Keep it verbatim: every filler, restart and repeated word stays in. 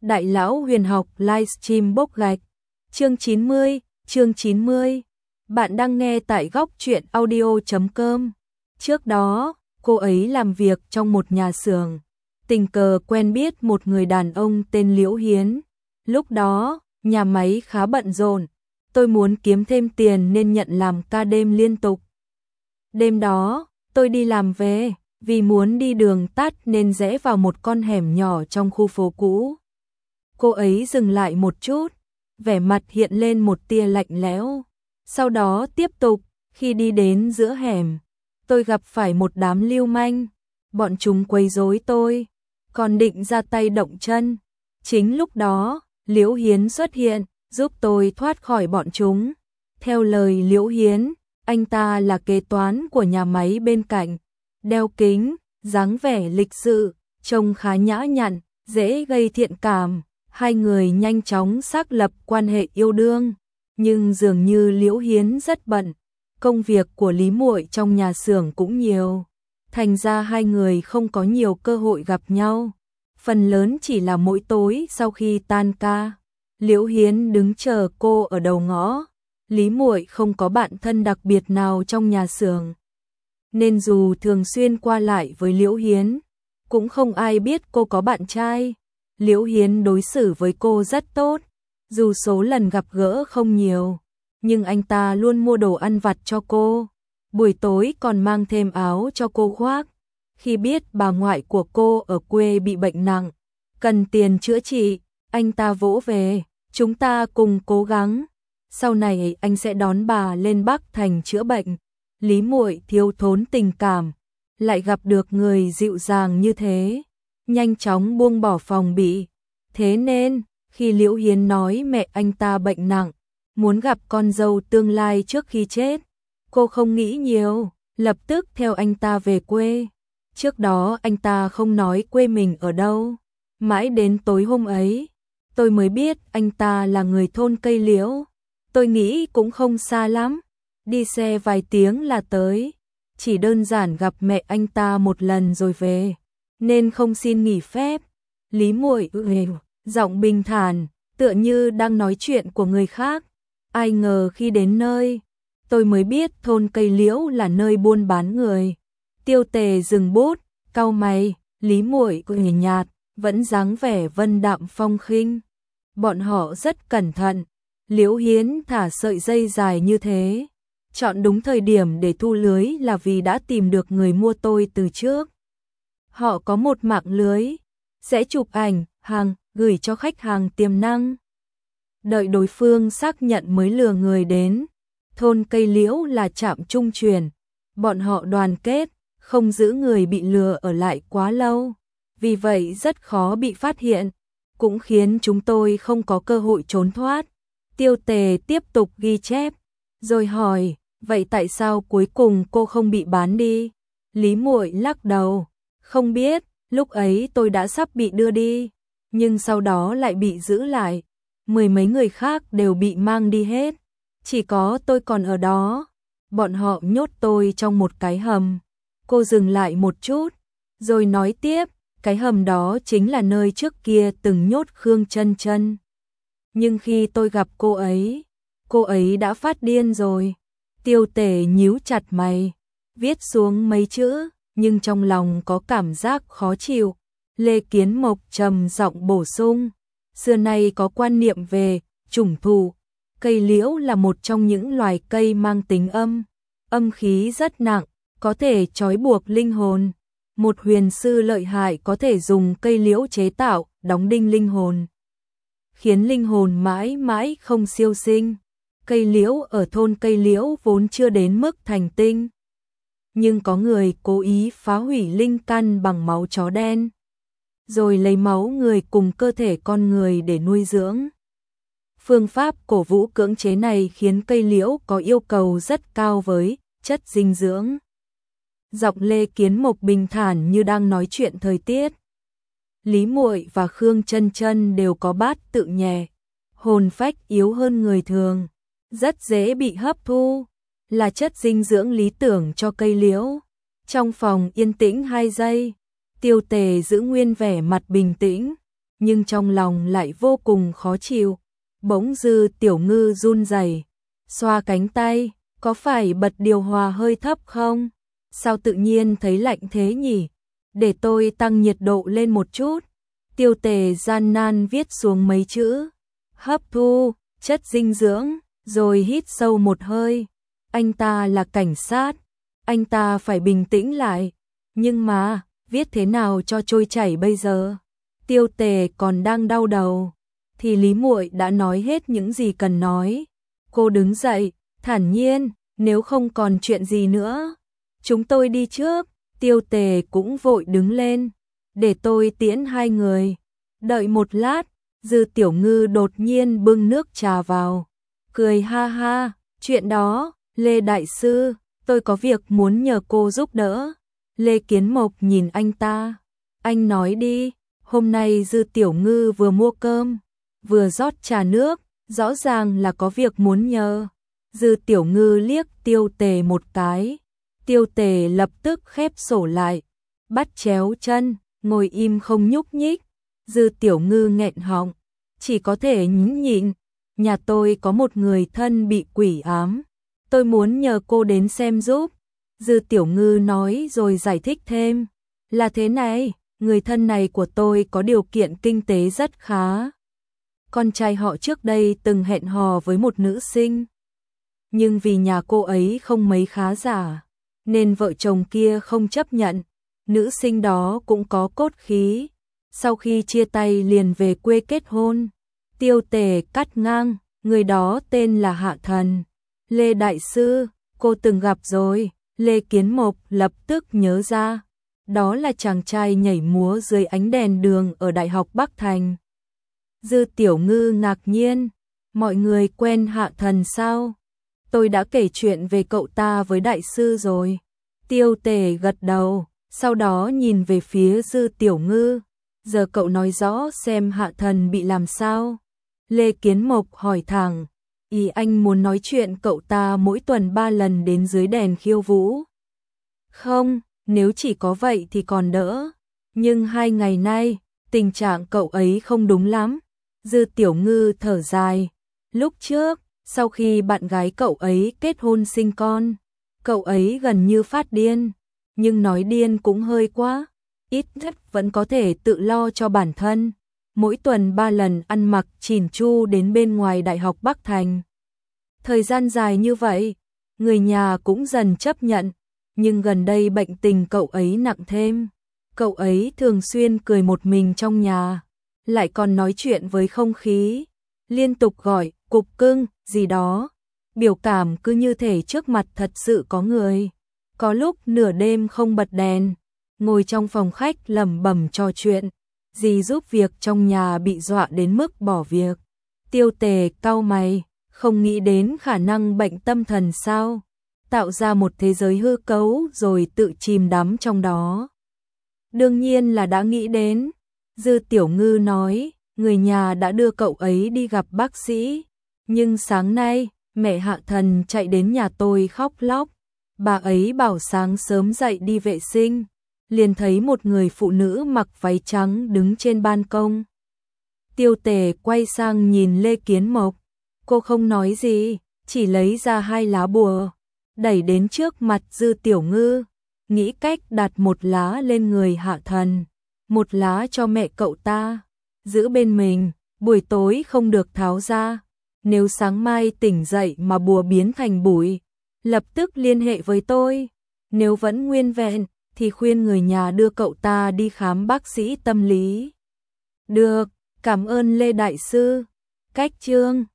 Đại lão huyền học livestream bốc gạch. Chương chín mươi, chương chín mươi. Bạn đang nghe tại góc truyện audio chấm com. Trước đó, cô ấy làm việc trong một nhà xưởng, tình cờ quen biết một người đàn ông tên Liễu Hiến. Lúc đó, nhà máy khá bận rộn, tôi muốn kiếm thêm tiền nên nhận làm ca đêm liên tục. Đêm đó, tôi đi làm về, vì muốn đi đường tắt nên rẽ vào một con hẻm nhỏ trong khu phố cũ. Cô ấy dừng lại một chút, vẻ mặt hiện lên một tia lạnh lẽo. Sau đó tiếp tục, khi đi đến giữa hẻm, tôi gặp phải một đám lưu manh. Bọn chúng quấy rối tôi, còn định ra tay động chân. Chính lúc đó, Liễu Hiến xuất hiện, giúp tôi thoát khỏi bọn chúng. Theo lời Liễu Hiến, anh ta là kế toán của nhà máy bên cạnh, đeo kính, dáng vẻ lịch sự, trông khá nhã nhặn, dễ gây thiện cảm. Hai người nhanh chóng xác lập quan hệ yêu đương, nhưng dường như Liễu Hiến rất bận, công việc của Lý Muội trong nhà xưởng cũng nhiều, thành ra hai người không có nhiều cơ hội gặp nhau. Phần lớn chỉ là mỗi tối sau khi tan ca, Liễu Hiến đứng chờ cô ở đầu ngõ. Lý Muội không có bạn thân đặc biệt nào trong nhà xưởng, nên dù thường xuyên qua lại với Liễu Hiến, cũng không ai biết cô có bạn trai. Liễu Hiến đối xử với cô rất tốt, dù số lần gặp gỡ không nhiều, nhưng anh ta luôn mua đồ ăn vặt cho cô, buổi tối còn mang thêm áo cho cô khoác. Khi biết bà ngoại của cô ở quê bị bệnh nặng, cần tiền chữa trị, anh ta vỗ về, chúng ta cùng cố gắng, sau này anh sẽ đón bà lên Bắc Thành chữa bệnh. Lý Muội thiếu thốn tình cảm, lại gặp được người dịu dàng như thế, nhanh chóng buông bỏ phòng bị. Thế nên, khi Liễu Hiến nói mẹ anh ta bệnh nặng, muốn gặp con dâu tương lai trước khi chết, cô không nghĩ nhiều, lập tức theo anh ta về quê. Trước đó anh ta không nói quê mình ở đâu, mãi đến tối hôm ấy, tôi mới biết anh ta là người thôn Cây Liễu. Tôi nghĩ cũng không xa lắm, đi xe vài tiếng là tới, chỉ đơn giản gặp mẹ anh ta một lần rồi về, nên không xin nghỉ phép. Lý Muội ừ, giọng bình thản, tựa như đang nói chuyện của người khác. Ai ngờ khi đến nơi, tôi mới biết thôn Cây Liễu là nơi buôn bán người. Tiêu Tề dừng bút, cau mày, Lý Muội cười nhạt, vẫn dáng vẻ vân đạm phong khinh. Bọn họ rất cẩn thận. Liễu Hiến thả sợi dây dài như thế, chọn đúng thời điểm để thu lưới là vì đã tìm được người mua tôi từ trước. Họ có một mạng lưới, sẽ chụp ảnh, hàng, gửi cho khách hàng tiềm năng. Đợi đối phương xác nhận mới lừa người đến. Thôn Cây Liễu là trạm trung chuyển, bọn họ đoàn kết, không giữ người bị lừa ở lại quá lâu, vì vậy rất khó bị phát hiện, cũng khiến chúng tôi không có cơ hội trốn thoát. Tiêu Tề tiếp tục ghi chép, rồi hỏi, vậy tại sao cuối cùng cô không bị bán đi? Lý Muội lắc đầu, không biết, lúc ấy tôi đã sắp bị đưa đi, nhưng sau đó lại bị giữ lại. Mười mấy người khác đều bị mang đi hết, chỉ có tôi còn ở đó. Bọn họ nhốt tôi trong một cái hầm. Cô dừng lại một chút, rồi nói tiếp, cái hầm đó chính là nơi trước kia từng nhốt Khương Chân Chân. Nhưng khi tôi gặp cô ấy, cô ấy đã phát điên rồi. Tiêu Tề nhíu chặt mày, viết xuống mấy chữ, nhưng trong lòng có cảm giác khó chịu. Lê Kiến Mộc trầm giọng bổ sung, xưa nay có quan niệm về chủng thù. Cây liễu là một trong những loài cây mang tính âm, âm khí rất nặng, có thể trói buộc linh hồn. Một huyền sư lợi hại có thể dùng cây liễu chế tạo, đóng đinh linh hồn, khiến linh hồn mãi mãi không siêu sinh. Cây liễu ở thôn Cây Liễu vốn chưa đến mức thành tinh, nhưng có người cố ý phá hủy linh căn bằng máu chó đen, rồi lấy máu người cùng cơ thể con người để nuôi dưỡng. Phương pháp cổ vũ cưỡng chế này khiến cây liễu có yêu cầu rất cao với chất dinh dưỡng. Giọng Lê Kiến Mộc bình thản như đang nói chuyện thời tiết. Lý Muội và Khương Chân Chân đều có bát tự nhẹ, hồn phách yếu hơn người thường, rất dễ bị hấp thu, là chất dinh dưỡng lý tưởng cho cây liễu. Trong phòng yên tĩnh hai giây, Tiêu Tề giữ nguyên vẻ mặt bình tĩnh, nhưng trong lòng lại vô cùng khó chịu. Bỗng Dư Tiểu Ngư run rẩy, xoa cánh tay, có phải bật điều hòa hơi thấp không? Sao tự nhiên thấy lạnh thế nhỉ? Để tôi tăng nhiệt độ lên một chút. Tiêu Tề gian nan viết xuống mấy chữ, hấp thu chất dinh dưỡng, rồi hít sâu một hơi. Anh ta là cảnh sát, anh ta phải bình tĩnh lại. Nhưng mà, viết thế nào cho trôi chảy bây giờ? Tiêu Tề còn đang đau đầu, thì Lý Muội đã nói hết những gì cần nói. Cô đứng dậy, thản nhiên, nếu không còn chuyện gì nữa, chúng tôi đi trước. Tiêu Tề cũng vội đứng lên, để tôi tiễn hai người. Đợi một lát, Dư Tiểu Ngư đột nhiên bưng nước trà vào, cười ha ha, chuyện đó, Lê Đại Sư, tôi có việc muốn nhờ cô giúp đỡ. Lê Kiến Mộc nhìn anh ta, anh nói đi. Hôm nay Dư Tiểu Ngư vừa mua cơm, vừa rót trà nước, rõ ràng là có việc muốn nhờ. Dư Tiểu Ngư liếc Tiêu Tề một cái, Tiêu Tề lập tức khép sổ lại, bắt chéo chân, ngồi im không nhúc nhích. Dư Tiểu Ngư nghẹn họng, chỉ có thể nhẫn nhịn. Nhà tôi có một người thân bị quỷ ám, tôi muốn nhờ cô đến xem giúp. Dư Tiểu Ngư nói rồi giải thích thêm, là thế này, người thân này của tôi có điều kiện kinh tế rất khá. Con trai họ trước đây từng hẹn hò với một nữ sinh, nhưng vì nhà cô ấy không mấy khá giả, nên vợ chồng kia không chấp nhận. Nữ sinh đó cũng có cốt khí, sau khi chia tay liền về quê kết hôn. Tiêu Tề cắt ngang, người đó tên là Hạ Thần. Lê Đại Sư, cô từng gặp rồi. Lê Kiến Mộc lập tức nhớ ra, đó là chàng trai nhảy múa dưới ánh đèn đường ở Đại học Bắc Thành. Dư Tiểu Ngư ngạc nhiên, mọi người quen Hạ Thần sao? Tôi đã kể chuyện về cậu ta với Đại Sư rồi. Tiêu Tề gật đầu, sau đó nhìn về phía Dư Tiểu Ngư. Giờ cậu nói rõ xem Hạ Thần bị làm sao? Lê Kiến Mộc hỏi thẳng, ý anh muốn nói chuyện cậu ta mỗi tuần ba lần đến dưới đèn khiêu vũ. Không, nếu chỉ có vậy thì còn đỡ. Nhưng hai ngày nay, tình trạng cậu ấy không đúng lắm. Dư Tiểu Ngư thở dài. Lúc trước, sau khi bạn gái cậu ấy kết hôn sinh con, cậu ấy gần như phát điên. Nhưng nói điên cũng hơi quá. Ít nhất vẫn có thể tự lo cho bản thân. Mỗi tuần ba lần ăn mặc chỉn chu đến bên ngoài Đại học Bắc Thành. Thời gian dài như vậy, người nhà cũng dần chấp nhận. Nhưng gần đây bệnh tình cậu ấy nặng thêm. Cậu ấy thường xuyên cười một mình trong nhà, lại còn nói chuyện với không khí, liên tục gọi cục cưng gì đó. Biểu cảm cứ như thể trước mặt thật sự có người. Có lúc nửa đêm không bật đèn, ngồi trong phòng khách lẩm bẩm trò chuyện, dì giúp việc trong nhà bị dọa đến mức bỏ việc. Tiêu Tề cau mày, không nghĩ đến khả năng bệnh tâm thần sao? Tạo ra một thế giới hư cấu rồi tự chìm đắm trong đó. Đương nhiên là đã nghĩ đến. Dư Tiểu Ngư nói, người nhà đã đưa cậu ấy đi gặp bác sĩ. Nhưng sáng nay, mẹ Hạ Thần chạy đến nhà tôi khóc lóc. Bà ấy bảo sáng sớm dậy đi vệ sinh, liền thấy một người phụ nữ mặc váy trắng đứng trên ban công. Tiêu Tề quay sang nhìn Lê Kiến Mộc. Cô không nói gì, chỉ lấy ra hai lá bùa, đẩy đến trước mặt Dư Tiểu Ngư, nghĩ cách đặt một lá lên người Hạ Thần, một lá cho mẹ cậu ta, giữ bên mình, buổi tối không được tháo ra. Nếu sáng mai tỉnh dậy mà bùa biến thành bụi, lập tức liên hệ với tôi. Nếu vẫn nguyên vẹn, thì khuyên người nhà đưa cậu ta đi khám bác sĩ tâm lý. Được, cảm ơn Lê Đại Sư. Cách chương